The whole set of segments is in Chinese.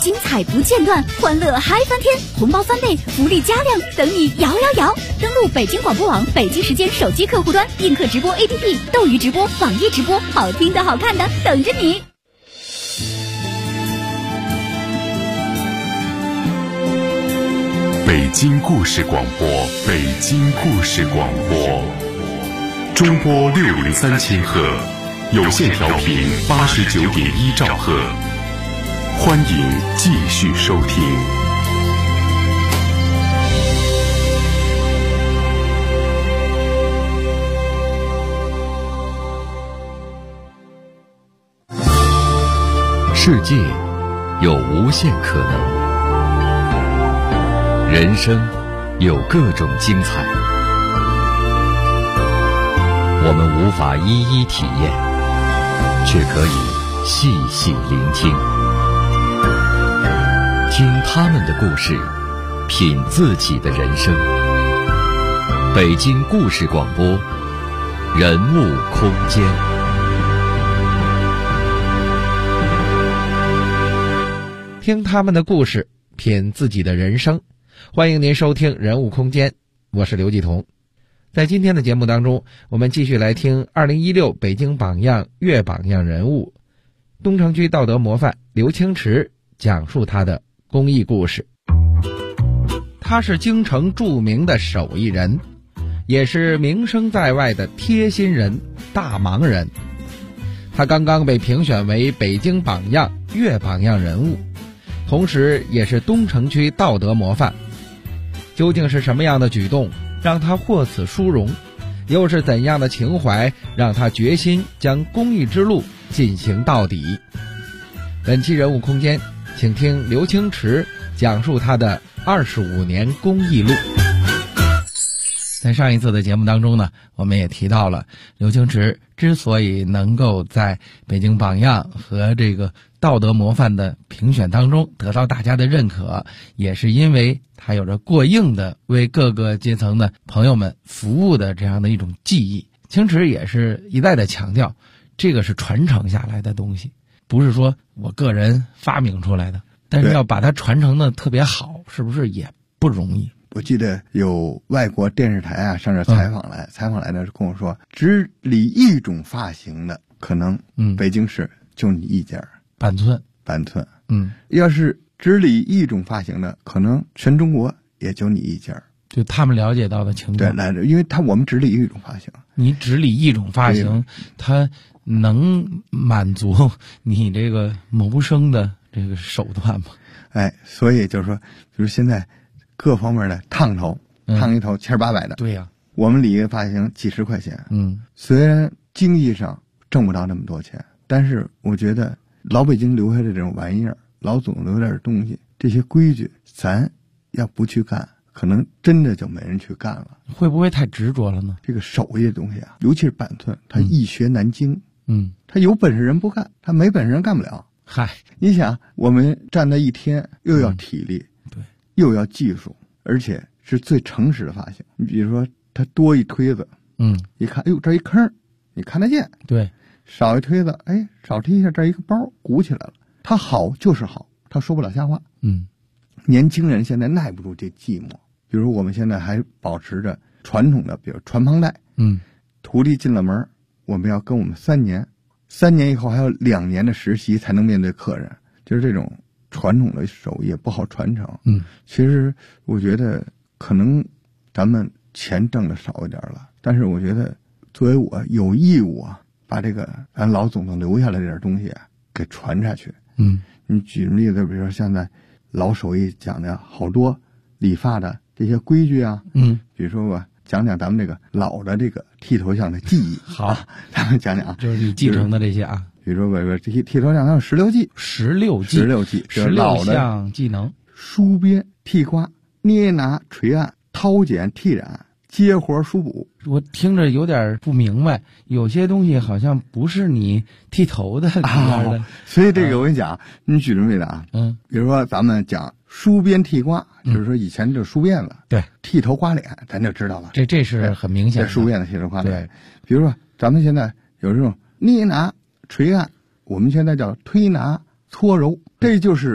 精彩不间断，欢乐嗨翻天，红包翻倍，福利加量，等你摇摇摇！登录北京广播网北京时间手机客户端，映客直播 APP， 斗鱼直播、网易直播，好听的好看的等着你。 北京故事广播，北京故事广播，中波603千赫，有线调频89.1兆赫，欢迎继续收听。 世界有无限可能。人生有各种精彩，我们无法一一体验，却可以细细聆听，听他们的故事，品自己的人生。北京故事广播，人物空间。 听他们的故事，品自己的人生。欢迎您收听人物空间，我是刘继彤。在今天的节目当中，我们继续来听2016北京榜样月榜样人物东城区道德模范刘清池讲述他的公益故事。他是京城著名的手艺人，也是名声在外的贴心人、大忙人。他刚刚被评选为北京榜样月榜样人物，同时也是东城区道德模范。究竟是什么样的举动让他获此殊荣？又是怎样的情怀让他决心将公益之路进行到底？本期人物空间，请听刘清池讲述他的25年公益路。在上一次的节目当中呢，我们也提到了刘清池之所以能够在北京榜样和这个道德模范的评选当中得到大家的认可，也是因为他有着过硬的为各个阶层的朋友们服务的这样的一种技艺。清池也是一再的强调，这个是传承下来的东西，不是说我个人发明出来的，但是要把它传承的特别好，是不是也不容易？ 我记得有外国电视台啊上这采访来的跟我说，只理一种发型的可能北京市就你一家，板寸，要是只理一种发型的，可能全中国也就你一家。就他们了解到的情况，对，因为我们只理一种发型，你只理一种发型，它能满足你这个谋生的这个手段吗？哎，所以就是说，比如现在各方面的烫头，烫一头700-800的，对呀，我们理一个发型几十块钱，虽然经济上挣不到那么多钱，但是我觉得老北京留下的这种玩意儿，老祖宗留点东西，这些规矩，咱要不去干，可能真的就没人去干了。会不会太执着了呢？这个手艺的东西啊，尤其是板寸，它易学难精。他有本事人不干，他没本事人干不了。嗨，你想，我们站在一天，又要体力，对，又要技术，而且是最诚实的发型。你比如说，他多一推子，一看，哎呦，这一坑，你看得见，对。少一推子，哎，少提一下，这一个包鼓起来了。他好就是好，他说不了瞎话。年轻人现在耐不住这寂寞。比如我们现在还保持着传统的，比如传帮带。徒弟进了门，我们要跟我们3年以后还有2年的实习才能面对客人。就是这种传统的手艺不好传承。其实我觉得可能咱们钱挣的少一点了，但是我觉得作为我有义务啊，把这个咱老总统留下来这点东西啊给传下去。你举个例子，比如说现在老手艺讲的好多理发的这些规矩啊，比如说我讲讲咱们这个老的这个剃头匠的技艺。好，咱们讲讲啊，就是你继承的这些啊，比如说我这些剃头匠它有16技，16项技能：梳编、剃刮、捏拿、锤按、掏剪、剃染、接活、梳补。我听着有点不明白，有些东西好像不是你剃头的里面的。所以这个我跟你讲，你举这么例子啊，比如说咱们讲梳编剃刮，就是说以前就是梳辫子，对，剃头刮脸，咱就知道了。这是很明显的，梳辫子剃头刮脸。对，比如说咱们现在有这种捏拿、锤按，我们现在叫推拿、搓揉，这就是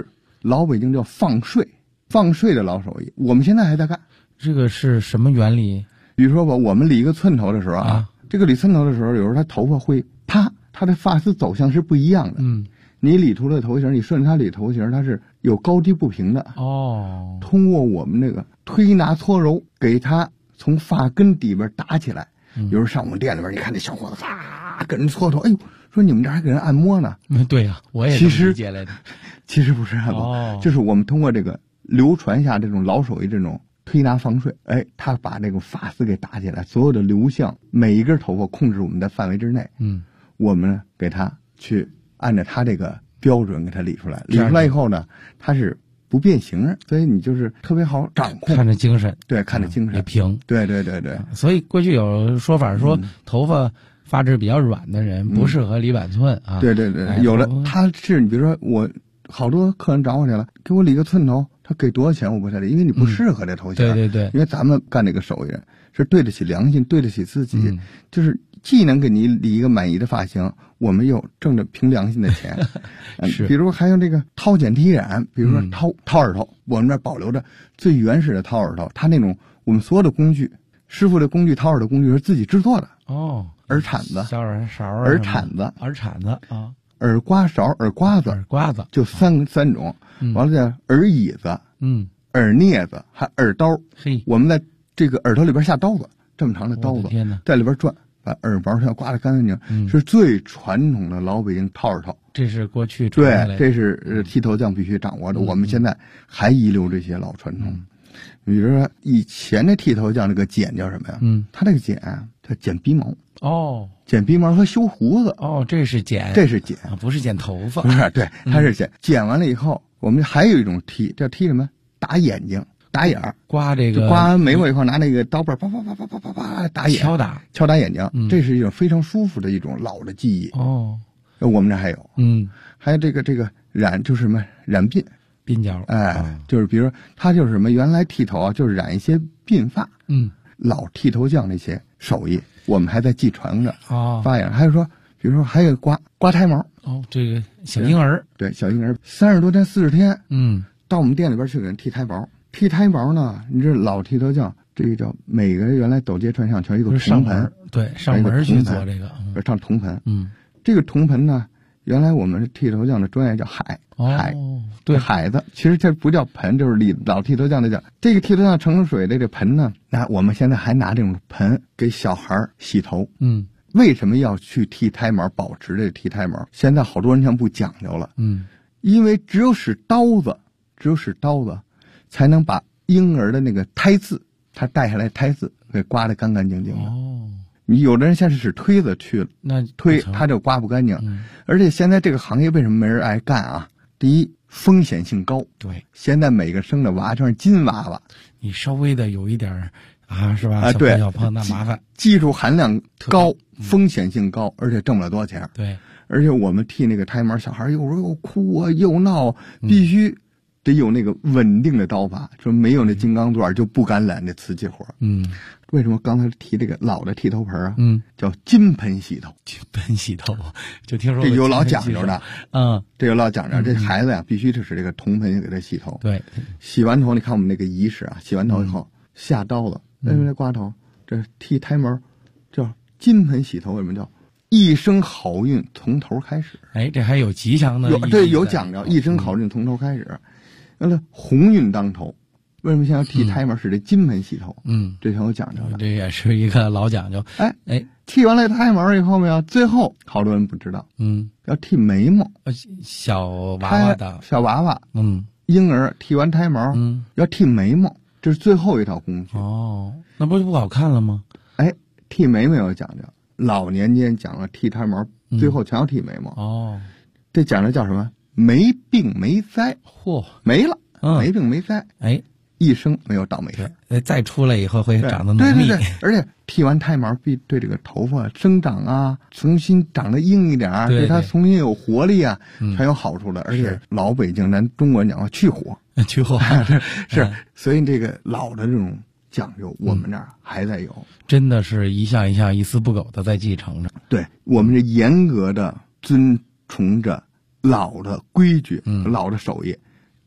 老北京叫放税，放税的老手艺，我们现在还在干。 这个是什么原理？ 比如说吧，我们理一个寸头的时候啊，这个理寸头的时候，有时候他头发会啪，他的发丝走向是不一样的。你理出了头型，你顺着他理头型，它是有高低不平的。通过我们这个推拿搓揉，给他从发根底边打起来。有时候上我们店里边，你看那小伙子跟人搓头，哎呦，说你们这还给人按摩呢？ 对呀，我也是理解来的。 其实不是按摩，就是我们通过这个流传下这种老手艺，这种推拿放税，他把这个发丝给打起来，所有的流向，每一根头发控制我们的范围之内。我们呢给他去按照他这个标准给他理出来，理出来以后呢，他是不变形，所以你就是特别好掌控， 看着精神。 对，看着精神也平。 对。 所以过去有说法说，头发发质比较软的人不适合理板寸啊。 对，有的他是你比如说我好多客人找我去了，给我理个寸头，他给多少钱我不太理，因为你不适合这头型。 对， 因为咱们干这个手艺人是对得起良心，对得起自己，就是既能给你理一个满意的发型，我们又挣着凭良心的钱。 是， 比如还有这个掏剪剃染，比如说掏耳朵，我们这保留着最原始的掏耳朵，他那种我们所有的工具，师傅的工具，掏耳的工具是自己制作的。耳铲子、 小耳勺、 耳铲子啊， 耳刮勺、耳刮子，就三种。完了叫耳椅子，耳镊子，还耳刀。我们在这个耳朵里边下刀子，这么长的刀子，在里边转，把耳毛要刮得干干净净，是最传统的老北京掏耳套。 这是过去对，这是剃头匠必须掌握的。我们现在还遗留这些老传统。比如说以前的剃头匠这个剪叫什么呀？他这个剪叫剪鼻毛。剪鼻毛和修胡子。这是剪， 不是剪头发。 不是，对，他是剪完了以后，我们还有一种剃，叫剃什么？打眼睛。打眼儿， 刮这个， 刮完眉毛以后，拿那个刀背啪打眼，敲打眼睛，这是一种非常舒服的一种老的技艺。我们这还有，还有这个染，就是什么染鬓角， 就是比如说他就是什么，原来剃头啊，就是染一些鬓发，老剃头匠那些手艺，我们还在继承着发扬。还有说，比如说还有刮胎毛， 这个小婴儿， 对，小婴儿30多天40天，到我们店里边去给人剃胎毛。剃胎毛呢？你这老剃头匠，这个叫每个原来斗街串巷全一个铜盆， 对，上门去做这个， 上铜盆。这个铜盆呢，原来我们剃头匠的专业叫海，对，海子。其实这不叫盆，就是老剃头匠的叫。这个剃头匠盛水的这盆呢，那我们现在还拿这种盆给小孩洗头。为什么要去剃胎毛，保持这剃胎毛？现在好多人全不讲究了。因为只有使刀子才能把婴儿的那个胎渍，他带下来胎渍给刮得干干净净的。你有的人现在是使推子去了， 那推他就刮不干净。而且现在这个行业为什么没人爱干啊？第一，风险性高。 对， 现在每个生的娃全是金娃娃， 你稍微的有一点是吧？ 对， 小碰那麻烦。 技术含量高，风险性高，而且挣不了多少钱。 对， 而且我们剃那个胎毛，小孩有时候又哭啊又闹，必须得有那个稳定的刀法，说没有那金刚钻就不敢揽这瓷器活。为什么刚才提这个老的剃头盆啊？叫金盆洗头。金盆洗头，就听说这有老讲究的。这有老讲究，这孩子呀必须是这个铜盆给他洗头。 对， 洗完头，你看我们那个仪式啊，洗完头以后下刀子，刮头，这剃胎毛叫金盆洗头，为什么叫？一生好运从头开始。 这还有吉祥的意义。 对，有讲究，一生好运从头开始。完了，鸿运当头。为什么现在剃胎毛是这金盆洗头？这挺有讲究的。 这也是一个老讲究。 剃完了胎毛以后没有？最后好多人不知道，要剃眉毛。 小娃娃的小娃娃，婴儿剃完胎毛，要剃眉毛，这是最后一套工序。 那不就不好看了吗？ 剃眉毛有讲究。老年间讲了剃胎毛，最后全要剃眉毛。这讲究叫什么？没病没灾。没了，没病没灾。一生没有倒霉事。 再出来以后会长得浓密。 对，而且剃完胎毛必对这个头发生长啊，重新长得硬一点啊，对它重新有活力啊，全有好处的。而且老北京咱中国人讲话去火，是，所以这个老的这种讲究，我们这儿还在有， 真的是一项一项一丝不苟的在继承着。 对，我们这严格的遵从着老的规矩、老的手艺。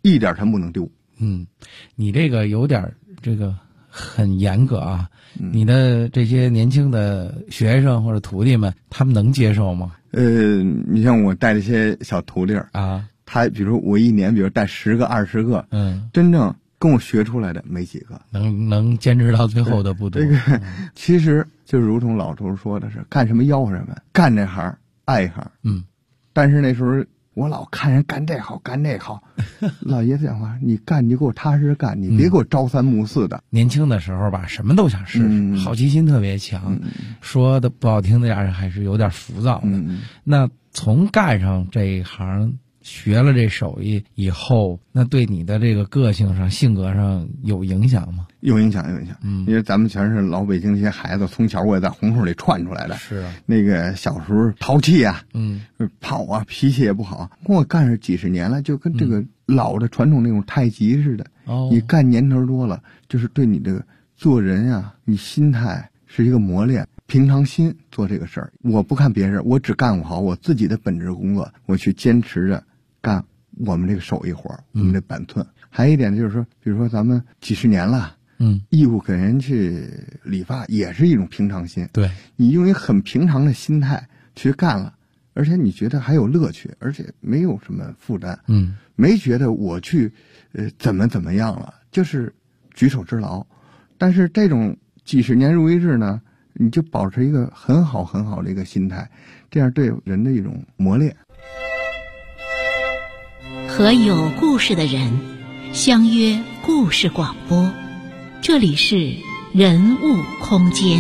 一点全不能丢。 你这个有点这个很严格啊。你的这些年轻的学生或者徒弟们，他们能接受吗？ 你像我带这些小徒弟啊，他比如说我一年，比如带10个、20个，真正跟我学出来的没几个， 能坚持到最后的不多。 这个其实就如同老头说的是，干什么要什么，干这行爱一行。但是那时候我老看人干这好干这好，老爷子讲话，你干你就给我踏实干，你别给我朝三暮四的。 年轻的时候吧，什么都想试试，好奇心特别强，说的不好听的点还是有点浮躁的。那从干上这一行，学了这手艺以后，那对你的这个个性上、性格上有影响吗？ 有影响。因为咱们全是老北京这些孩子，从小我也在胡同里串出来的。 是啊， 那个小时候淘气啊，跑啊，脾气也不好。跟我干上几十年了，就跟这个老的传统那种太极似的。你干年头多了，就是对你这个做人啊，你心态是一个磨练。平常心做这个事儿，我不看别人，我只干好我自己的本职工作，我去坚持着干我们这个手艺活，我们这板寸。还有一点就是说，比如说咱们几十年了，义务给人去理发也是一种平常心。对，你用一很平常的心态去干了，而且你觉得还有乐趣，而且没有什么负担。没觉得我去怎么样了，就是举手之劳。但是这种几十年如一日呢，你就保持一个很好的一个心态，这样对人的一种磨练。 和有故事的人相约故事广播，这里是人物空间。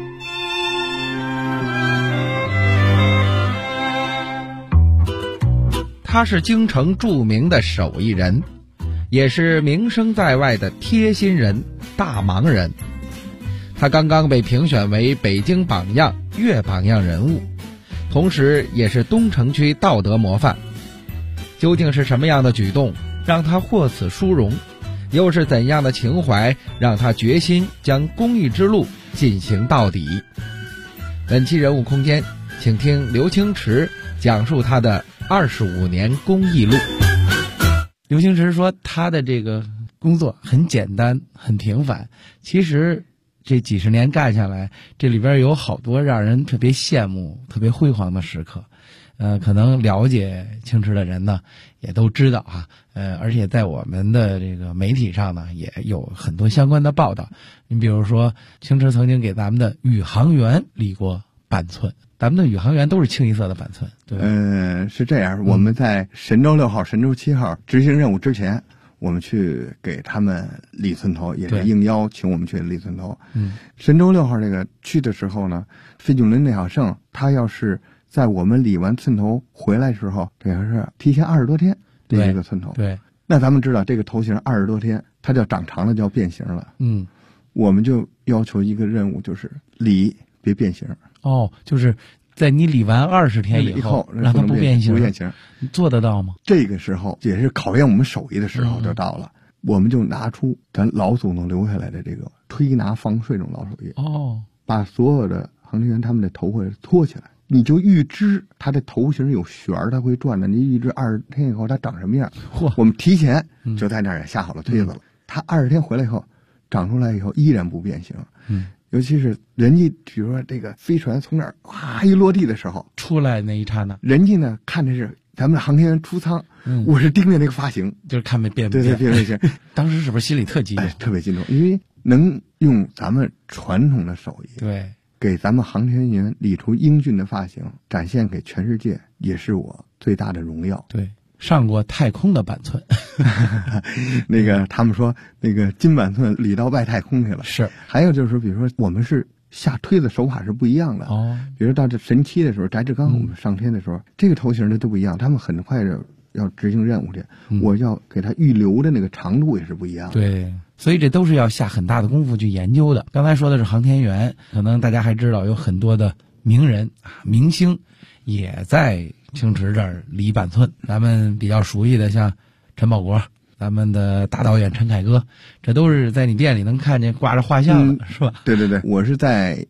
他是京城著名的手艺人，也是名声在外的贴心人、大忙人。他刚刚被评选为北京榜样、粤榜样人物，同时也是东城区道德模范。究竟是什么样的举动让他获此殊荣？又是怎样的情怀让他决心将公益之路进行到底？本期人物空间，请听刘清池讲述他的25年公益路。刘清池说，他的这个工作很简单、很平凡，其实这几十年干下来，这里边有好多让人特别羡慕、特别辉煌的时刻。可能了解清池的人呢，也都知道啊。而且在我们的这个媒体上呢，也有很多相关的报道。你比如说，清池曾经给咱们的宇航员理过板寸，咱们的宇航员都是清一色的板寸，对吧？ 是这样。我们在神舟6号、神舟7号执行任务之前，我们去给他们理寸头，也是应邀请我们去理寸头。神舟6号这个去的时候呢，费俊伦、聂小胜，他要是在我们理完寸头回来的时候，这个是提前20多天理这个寸头。对，那咱们知道这个头型20多天，它叫长长了，叫变形了。我们就要求一个任务，就是理别变形。 就是在你理完20天以后，让它不变形。你做得到吗？ 这个时候也是考验我们手艺的时候就到了。我们就拿出咱老祖宗留下来的这个推拿放睡这种老手艺。把所有的航天员他们的头会托起来。你就预知它的头型有旋儿，它会转的。你预知20天以后它长什么样？我们提前就在那儿也下好了推子了。它20天回来以后，长出来以后依然不变形。尤其是人家比如说这个飞船从那儿哗一落地的时候， 出来那一刹那， 人家呢看的是咱们的航天员出舱，我是盯着那个发型， 就是看没变不变。对， 当时是不是心里特激动？ 特别激动，因为能用咱们传统的手艺。 对。 给咱们航天员理出英俊的发型，展现给全世界，也是我最大的荣耀。 对，上过太空的板寸， 那个他们说那个金板寸理到外太空去了。是，还有就是说，比如说我们是下推子手法是不一样的。比如到这神7的时候，翟志刚我们上天的时候，这个头型的都不一样，他们很快的要执行任务去，我要给他预留的那个长度也是不一样的。 对。所以这都是要下很大的功夫去研究的。刚才说的是航天员，可能大家还知道有很多的名人、明星也在清池这儿理板寸。咱们比较熟悉的像陈宝国，咱们的大导演陈凯歌，这都是在你店里能看见挂着画像的，是吧？ 对，我是在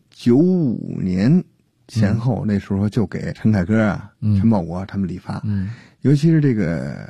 95年前后，那时候就给陈凯歌啊、陈宝国他们理发。尤其是这个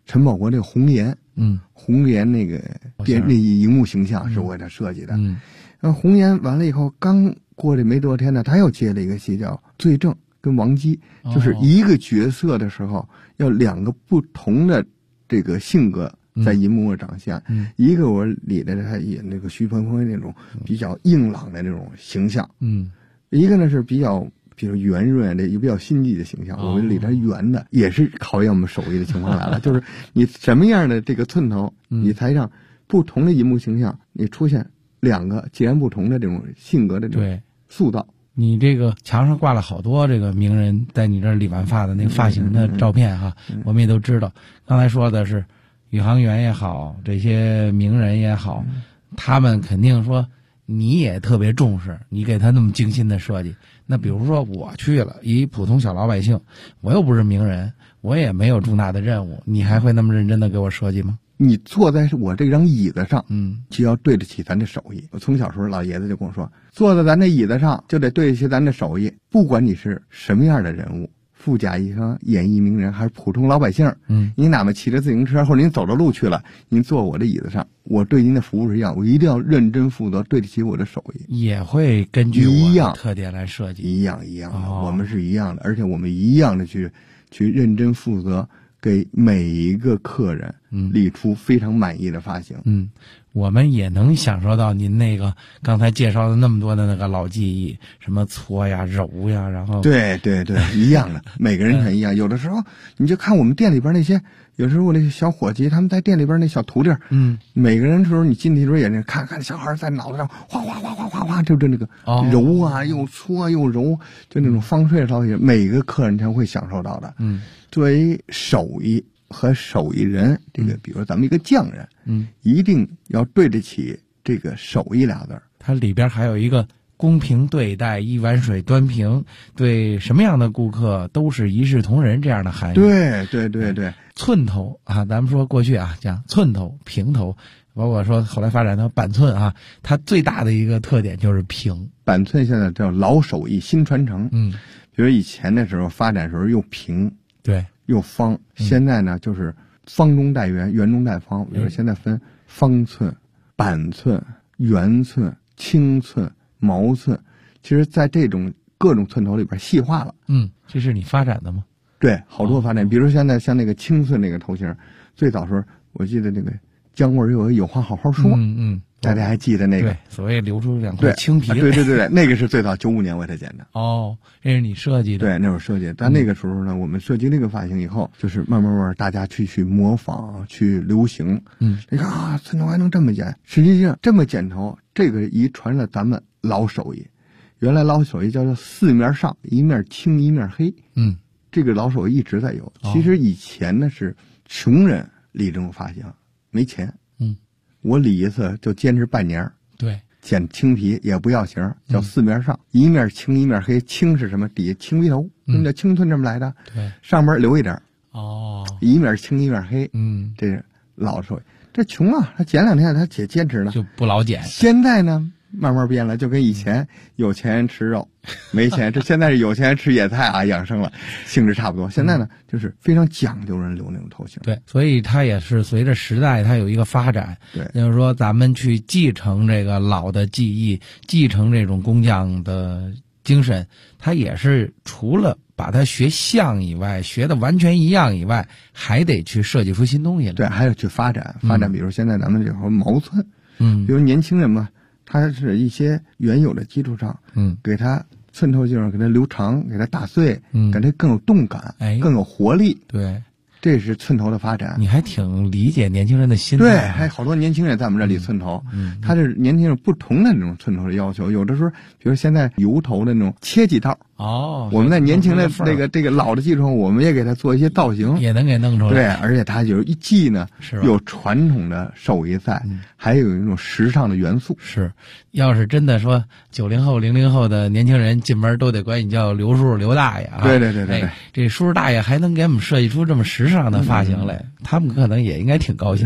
陈宝国这个红颜，红颜那个那荧幕形象是我给他设计的。红颜完了以后，刚过这没多天呢，他又接了一个戏叫《罪证》，跟王姬，就是一个角色的时候要2个不同的这个性格在银幕上长相。一个我理的他演那个徐鹏鹏那种比较硬朗的那种形象，一个呢是比较比如圆润的，也比较心计的形象。我们里边圆的也是考验我们手艺的情况来了，就是你什么样的这个寸头，你才让不同的银幕形象你出现2个截然不同的这种性格的这种塑造。 你这个墙上挂了好多这个名人在你这儿理完发的那个发型的照片哈，我们也都知道。刚才说的是宇航员也好，这些名人也好，他们肯定说你也特别重视，你给他那么精心的设计。那比如说我去了，一普通小老百姓，我又不是名人，我也没有重大的任务，你还会那么认真的给我设计吗？ 你坐在我这张椅子上，就要对得起咱的手艺。我从小时候老爷子就跟我说，坐在咱这椅子上就得对得起咱的手艺，不管你是什么样的人物，富甲一方、演艺名人还是普通老百姓，你哪怕骑着自行车或者您走着路去了，您坐我的椅子上，我对您的服务是一样，我一定要认真负责，对得起我的手艺。 也会根据我的特点来设计， 一样的，我们是一样的，而且我们一样的去认真负责，给每一个客人理出非常满意的发型。 我们也能享受到您那个刚才介绍的那么多的那个老技艺，什么搓呀、揉呀，然后对，一样的，每个人全一样。有的时候你就看我们店里边那些，有时候我那些小伙计，他们在店里边那小徒弟，每个人的时候你进去的时候也是看小孩在脑袋上哗哗哗哗哗哗，就那个揉啊，又搓又揉，就那种方式操作，每个客人才会享受到的。作为手艺和手艺人，这个比如咱们一个匠人，一定要对得起这个手艺俩字儿。 它里边还有一个公平对待，一碗水端平，对什么样的顾客都是一视同仁这样的含义。 对， 寸头啊，咱们说过去啊讲寸头、平头，包括说后来发展到板寸啊，它最大的一个特点就是平。 板寸现在叫老手艺新传承。比如以前的时候发展的时候又平。 对， 又方，现在呢就是方中带圆，圆中带方。比如现在分方寸、板寸、圆寸、轻寸、毛寸，其实在这种各种寸头里边细化了。 这是你发展的吗？ 对，好多发展。比如现在像那个轻寸那个头型，最早时候我记得那个姜文有话好好说，大家还记得那个？ 对，所谓留出2块青皮。 对，那个是最早95年我给他剪的。 这是你设计的？ 对，那会儿设计。但那个时候呢，我们设计那个发型以后，就是慢慢大家去模仿，去流行。你看啊，寸头还能这么剪，实际上这么剪头，这个遗传了咱们老手艺。原来老手艺叫做4面上，一面青一面黑。这个老手艺一直在有。其实以前呢是穷人理这种发型，没钱。我理一次就坚持半年。 对， 剪青皮也不要形，叫4面上，一面青一面黑。青是什么？底下青皮头，那叫青寸这么来的。 对， 上边留一点。一面青一面黑。这是老手艺。这穷啊，他剪2天他坚持了， 就不老剪。 现在呢慢慢变了，就跟以前有钱人吃肉，没钱这现在是有钱人吃野菜啊，养生了，性质差不多。现在呢就是非常讲究人留那种头型。 对，所以它也是随着时代它有一个发展。 对， 就是说咱们去继承这个老的技艺，继承这种工匠的精神，它也是除了把它学像以外，学的完全一样以外，还得去设计出新东西来。 对，还有去发展。比如现在咱们这会毛寸，比如年轻人嘛，他是一些原有的基础上，给他寸头劲儿，给他留长，给他打碎，给他更有动感，更有活力。 对， 这是寸头的发展。 你还挺理解年轻人的心态。 对，还有好多年轻人在我们这里寸头，他是年轻人不同的那种寸头的要求。有的时候，比如现在油头的那种切几道。我们在年轻的这个老的基础上，我们也给他做一些造型， 也能给弄出来。 对，而且它有一既呢有传统的手艺在，还有一种时尚的元素。 是，要是真的说90后、00后的年轻人进门都得管你叫刘叔、刘大爷啊。 对， 这叔叔大爷还能给我们设计出这么时尚的发型来，他们可能也应该挺高兴的。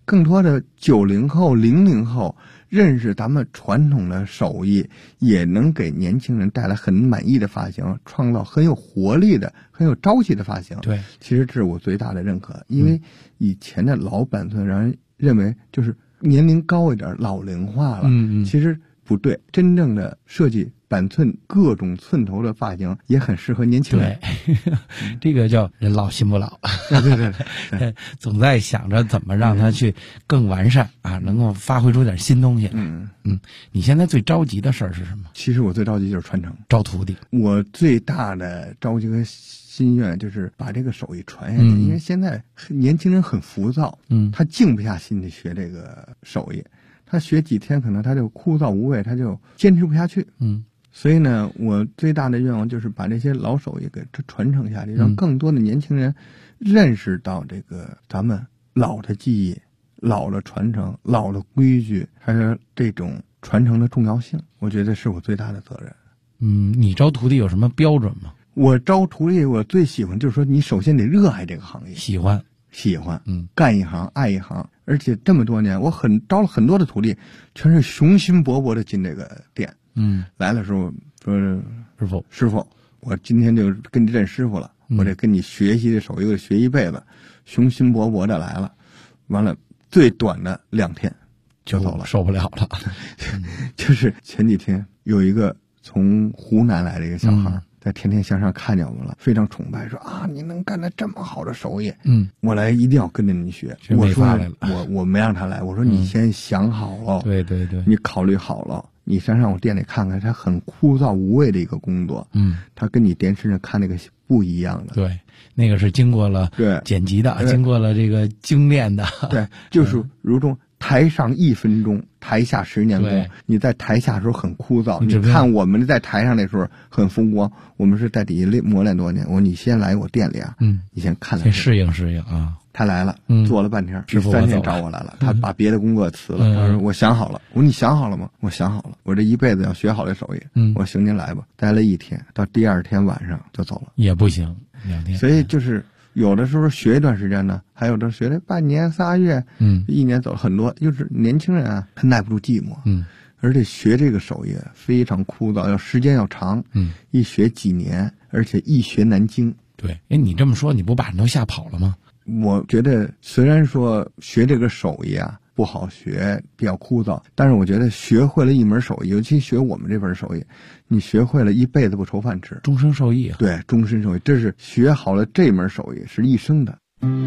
更多的90后、00后认识咱们传统的手艺，也能给年轻人带来很满意的发型，创造很有活力的、很有朝气的发型。 对， 其实这是我最大的认可，因为以前的老板寸让人认为就是年龄高一点、老龄化了。其实不对，真正的设计板寸各种寸头的发型也很适合年轻人。 对，这个叫人老心不老。对，总在想着怎么让他去更完善啊，能够发挥出点新东西。你现在最着急的事儿是什么？ 其实我最着急就是传承， 招徒弟。 我最大的着急和心愿就是把这个手艺传下去，因为现在年轻人很浮躁，他静不下心去学这个手艺。他学几天可能他就枯燥无味，他就坚持不下去。所以呢，我最大的愿望就是把这些老手艺给传承下去，让更多的年轻人认识到这个咱们老的技艺、老的传承、老的规矩，还有这种传承的重要性。我觉得是我最大的责任。 你招徒弟有什么标准吗？ 我招徒弟，我最喜欢就是说，你首先得热爱这个行业，喜欢，干一行爱一行。而且这么多年，我招了很多的徒弟，全是雄心勃勃的进这个店。来的时候说师傅，我今天就跟你认师傅了，我得跟你学习这手艺，我得学一辈子，雄心勃勃的来了。完了，最短的2天就走了， 受不了了。 就是前几天有一个从湖南来的一个小孩。在天天向上看见我们了，非常崇拜，说啊，你能干得这么好的手艺，我来一定要跟着你学。我说我没让他来，我说你先想好了，对，你考虑好了，你先上我店里看看，他很枯燥无味的一个工作，他跟你电视上看那个不一样的， 对，那个是经过了剪辑的，经过了这个精炼的， 对，就是如同台上1分钟，台下10年功。你在台下的时候很枯燥，你看我们在台上那时候很风光，我们是在底下磨练多年。我说你先来我店里啊，你先看， 先适应啊。 他来了，做了半天，第3天找我来了，他把别的工作辞了，他说我想好了。我说你想好了吗？我想好了，我这一辈子要学好这手艺。我说行，您来吧。待了1天，到第2天晚上就走了， 也不行，2天。 所以就是有的时候学一段时间呢，还有的学了半年、3月，1年走了很多。就是年轻人啊，他耐不住寂寞，而且学这个手艺非常枯燥，时间要长，一学几年，而且易学难精。 对，你这么说，你不把人都吓跑了吗？ 我觉得虽然说学这个手艺啊不好学，比较枯燥，但是我觉得学会了一门手艺，尤其学我们这门手艺，你学会了一辈子不愁饭吃， 终身受益。 对，终身受益，这是学好了这门手艺是一生的。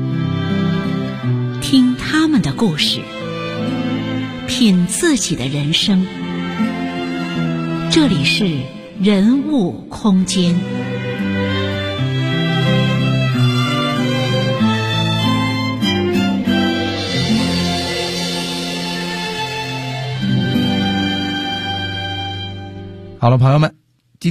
听他们的故事，品自己的人生。这里是人物空间。 好了，朋友们，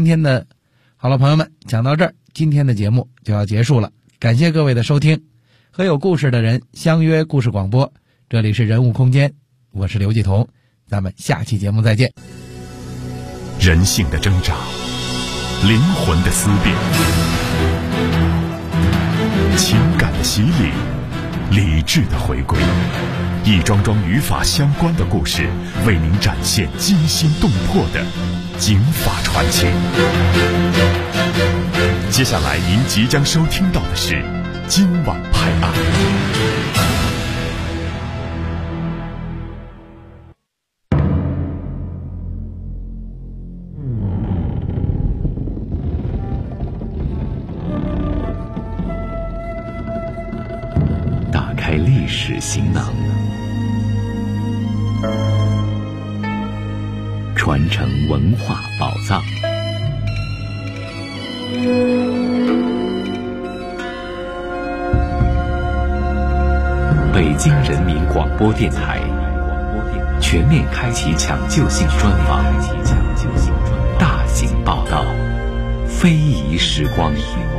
讲到这儿，今天的节目就要结束了。感谢各位的收听，和有故事的人相约故事广播，这里是人物空间，我是刘继彤，咱们下期节目再见。 人性的挣扎，灵魂的思辨，情感的洗礼，理智的回归，一桩桩与法相关的故事，为您展现惊心动魄的警法传奇。接下来您即将收听到的是今晚拍案。 打开历史行囊，传承文化宝藏。北京人民广播电台全面开启抢救性专访，大型报道，非遗时光。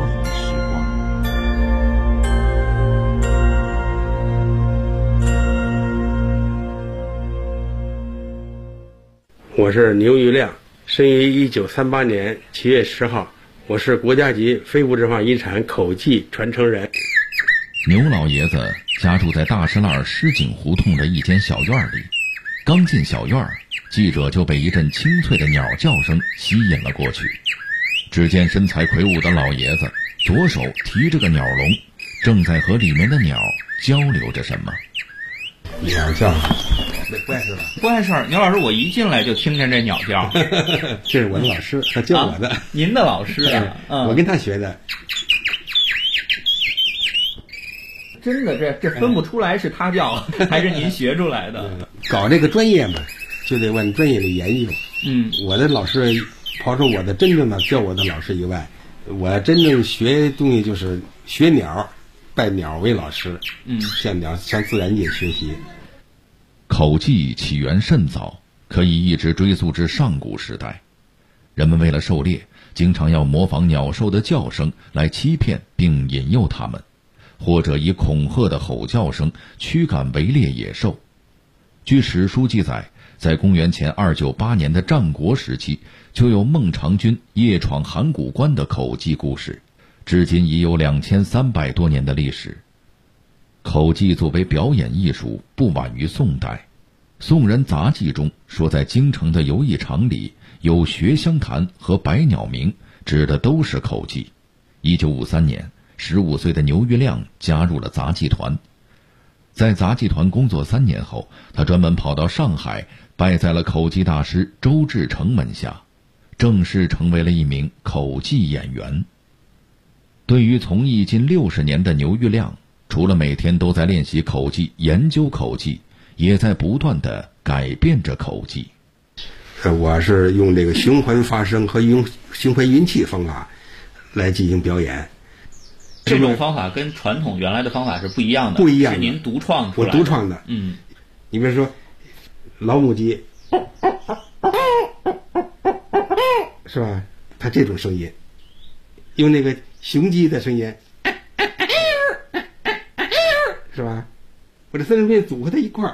我是牛玉亮，生于1938年7月10号，我是国家级非物质文化遗产口技传承人。 牛老爷子家住在大石栏石井胡同的一间小院里。刚进小院，记者就被一阵清脆的鸟叫声吸引了过去。只见身材魁梧的老爷子左手提着个鸟笼，正在和里面的鸟交流着什么。 鸟叫，不碍事吧？ 不碍事。牛老师，我一进来就听见这鸟叫。 这是我的老师，他教我的。 您的老师啊？ 我跟他学的。 真的，这分不出来是他叫还是您学出来的。 搞这个专业嘛，就得往专业里研究。我的老师，刨出我的真正的教我的老师以外，我真正学东西就是学鸟，拜鸟为老师。向自然界学习。 口技起源甚早，可以一直追溯至上古时代。人们为了狩猎，经常要模仿鸟兽的叫声来欺骗并引诱它们，或者以恐吓的吼叫声驱赶围猎野兽。据史书记载，在公元前298年的战国时期，就有孟尝君夜闯函谷关的口技故事，至今已有2300多年的历史。口技作为表演艺术，不晚于宋代。宋人杂记中说，在京城的游艺场里有学香坛和百鸟鸣，指的都是口技。1953年，15岁的牛玉亮加入了杂技团。在杂技团工作3年后，他专门跑到上海，拜在了口技大师周志成门下，正式成为了一名口技演员。对于从艺近60年的牛玉亮，除了每天都在练习口技、研究口技，也在不断地改变着口技。 我是用这个循环发声和用循环运气方法来进行表演。 这种方法跟传统原来的方法是不一样的， 不一样的， 是您独创出来的。 我独创的。你比如说老母鸡，是吧？它这种声音，用那个雄鸡的声音，是吧？我这3种声音组合在一块儿，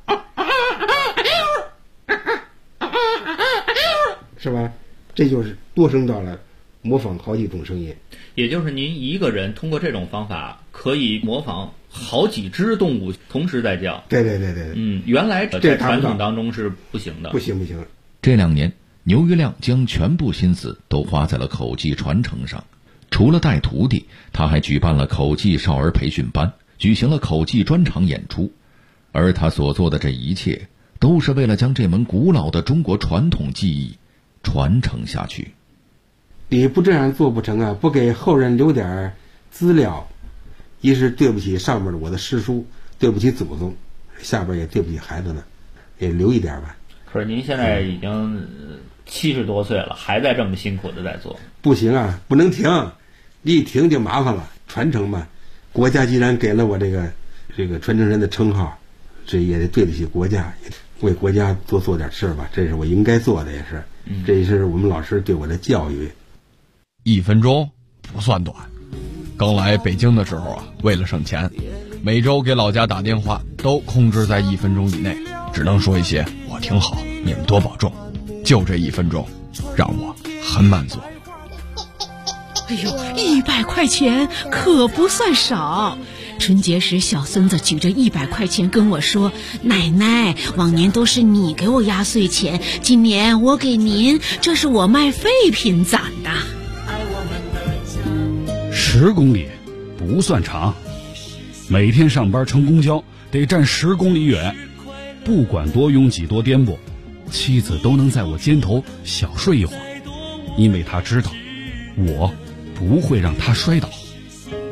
是吧？这就是多声道了，模仿好几种声音。 也就是您一个人通过这种方法可以模仿好几只动物同时在叫。 对。 原来在传统当中是不行的。 不行。 这2年，牛玉亮将全部心思都花在了口技传承上。除了带徒弟，他还举办了口技少儿培训班，举行了口技专场演出。而他所做的这一切，都是为了将这门古老的中国传统技艺传承下去。 你不这样做不成啊！不给后人留点资料，一是对不起上面的我的师叔，对不起祖宗，下边也对不起孩子们，也留一点吧。 可是您现在已经70多岁了，还在这么辛苦的在做。 不行啊，不能停，一停就麻烦了。传承嘛，国家既然给了我这个传承人的称号，这也得对得起国家，为国家多做点事吧，这是我应该做的，也是，这也是我们老师对我的教育。 1分钟不算短。刚来北京的时候啊，为了省钱，每周给老家打电话都控制在1分钟以内，只能说一些我挺好，你们多保重。就这1分钟，让我很满足。 哎呦，100块钱可不算少。春节时，小孙子举着100块钱跟我说：“奶奶，往年都是你给我压岁钱，今年我给您，这是我卖废品攒的。 ”10公里不算长，每天上班乘公交得站10公里远，不管多拥挤多颠簸，妻子都能在我肩头小睡一会儿，因为她知道我不会让她摔倒。